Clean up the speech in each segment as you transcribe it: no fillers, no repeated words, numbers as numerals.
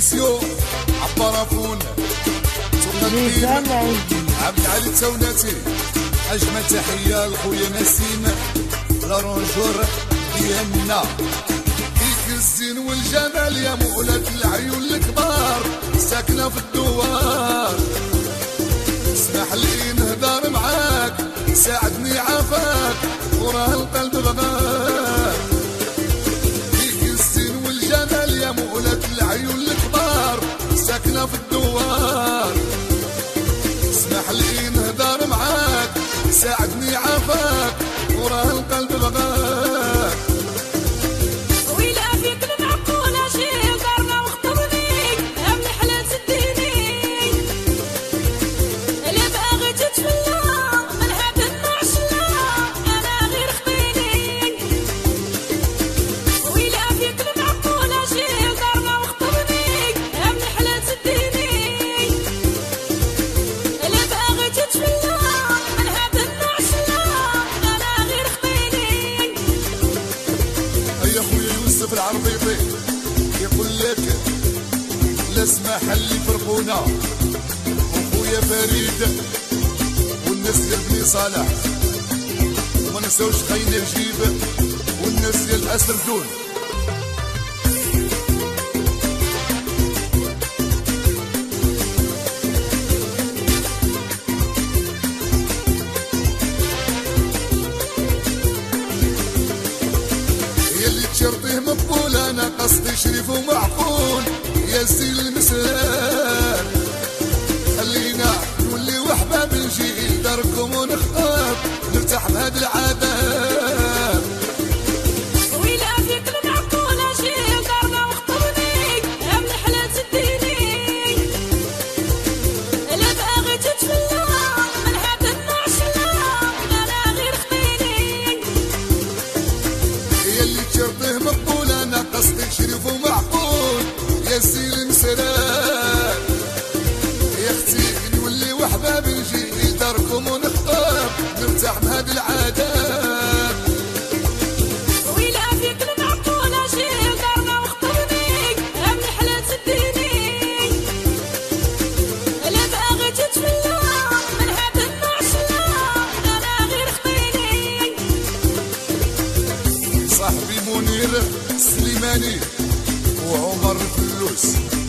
سبيسيو عبرافون عبد علي التوناتي. أجمل تحية لخويا نسيم لارونجور ديالنا. فيك الزين والجمال يا مولات العيون الكبار ساكنة في الدوار. اسمح لي نهدر معاك ساعدني عافاك وراه القلب بغاك. فيك الزين والجمال يا مولات العيون الكبار ساكنة في الدوار. اسمح لي نهدر معاك ساعدني عافاك وراه القلب بغاك. ويلا فيك المعقولة شي دارنا وخطبني يا من حلال سديني. اللي باغي تتفلى من هاد النعشلة أنا غير خطيني. ويلا فيك المعقولة شي دارنا وخطبني يا من حلال سديني. اللي باغي تتفلى من هاد النعشلة أنا غير خطيني. يا خويا يوسف العربيطي يقول لك لا اسمح اللي فرقونا. وخويا فريد والناس ديال بني صالح وما نساوش خاينا الجيب والناس ديال الاسردون. شرطيه مقبول انا قصدي شريف ومعقول يا زين المسلم. خلينا نولي وحباب نجي داركم ونخطب نرتاح بهاد العذاب. ويلا فيك المعقولة شي دارنا وخطبني يا من حلال سديني. اللي باغي تتفلى من هاد النعشلة أنا غير خطيني. يلي شرطيه مقبول انا قصدي شريف ومعقول يا زين المسلم. يا اختي نولي وحباب نجي داركم ونخطب نرتاح بهاد العذاب. ويلا فيك المعقولة شي دارنا وخطبني يا من حلال سديني. اللي باغي تتفلى من هاد النعشلة أنا غير خطيني. صاحبي منير سليماني وعمر الفلوس.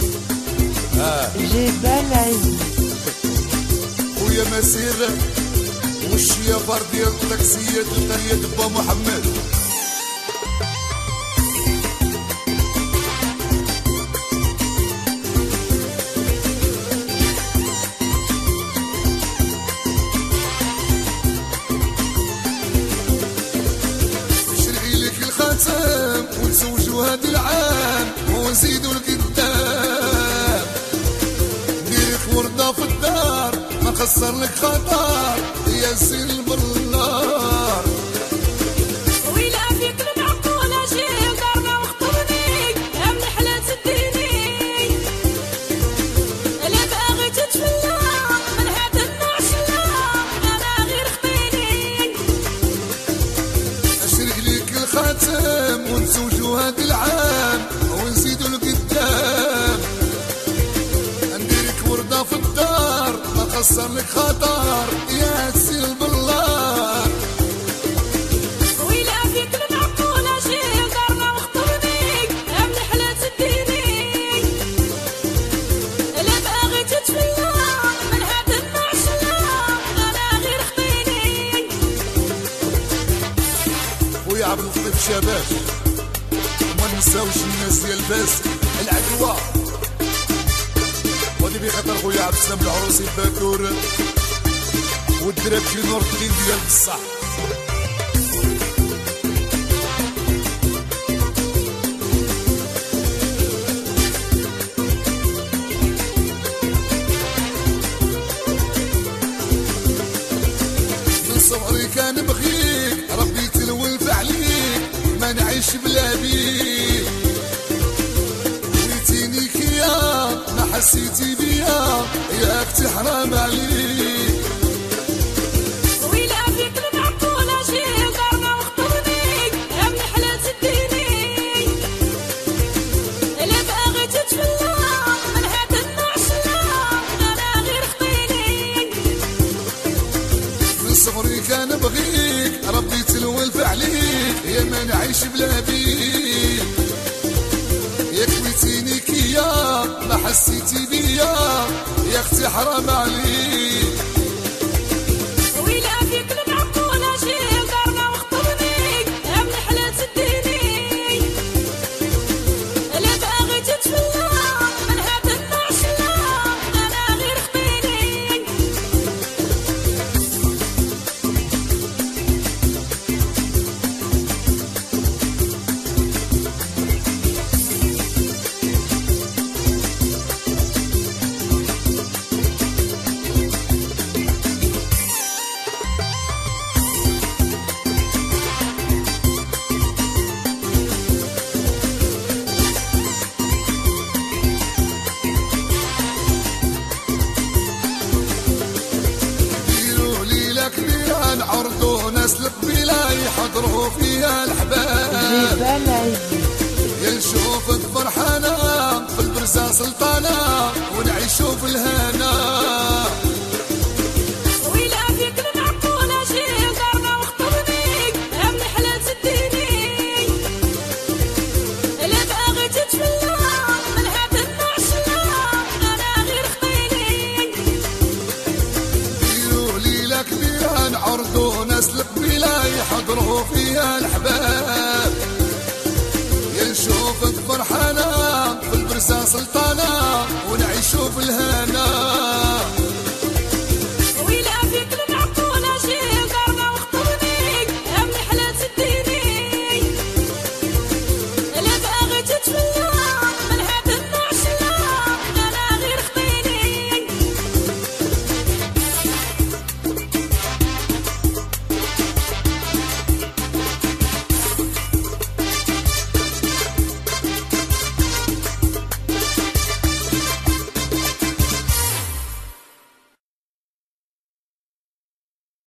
جبال عز خويا مسير والشيافار ديال الطاكسيات القرية با محمد. نشري لك الخاتم ونزوجو هاد العام ونزيدو القدام. نديرك وردة في الدار ما خسر لك خطر يا زين البلار. ويلا فيك المعقولة شي دارنا وخطبني يا من حلال سديني. اللي باغي تتفلى من هاد النعشلة أنا غير خطيني. اشري لك الخاتم ونزوجو هاد العام ونزيدو القدام. نديرك وردة في الدار ما خسر لك خطر يا زين البلار. ويلا فيك المعقولة شي دارنا وخطبني يا من حلال سديني. اللي باغي تتفلى من هاد النعشلة أنا غير خطيني. خويا عبد اللطيف شباب وما نساوش الناس ديال باس العدوى. ودي بخاطر خويا عبد السلام العروسي الباكور والدراب في نور الدين ديال بصح. من صغري كان بغيك ربي تلولف عليك ما نعيش بلا بيك. وليتيني كيا ما حسيتي بيا يا اختي حرام عليك. ويلا فيك المعقولة شي دارنا وخطبني يا من حلال سديني. اللي باغي تتفلى ما نعيش بلا بيك، يا كويتيني كيا ما حسيتي بيا، يا اختي حرام عليك. ويلا فيك المعقولة شي دارنا وخطبني يا من حلال تديني، لا باغي تتفلى من هاد النوع شلا انا غير خطيني. عرضوا ناس القبيلة يحضروا فيها الحباب، يا نشوفك فرحانة في البرزة سلطانة ونعيشوا في الهنا. ويلا فيك المعقولة شي دارنا وخطبني يا من حلال تديني، لا باغي تتفلى من هاد النوع شلا انا غير خطيني. ديروا ليلة كبيرة نعرضوا ناس القبيلة يحضروا فيها الحباب، يا نشوفك فرحانة في البرزة سلطانة ونعيشوا في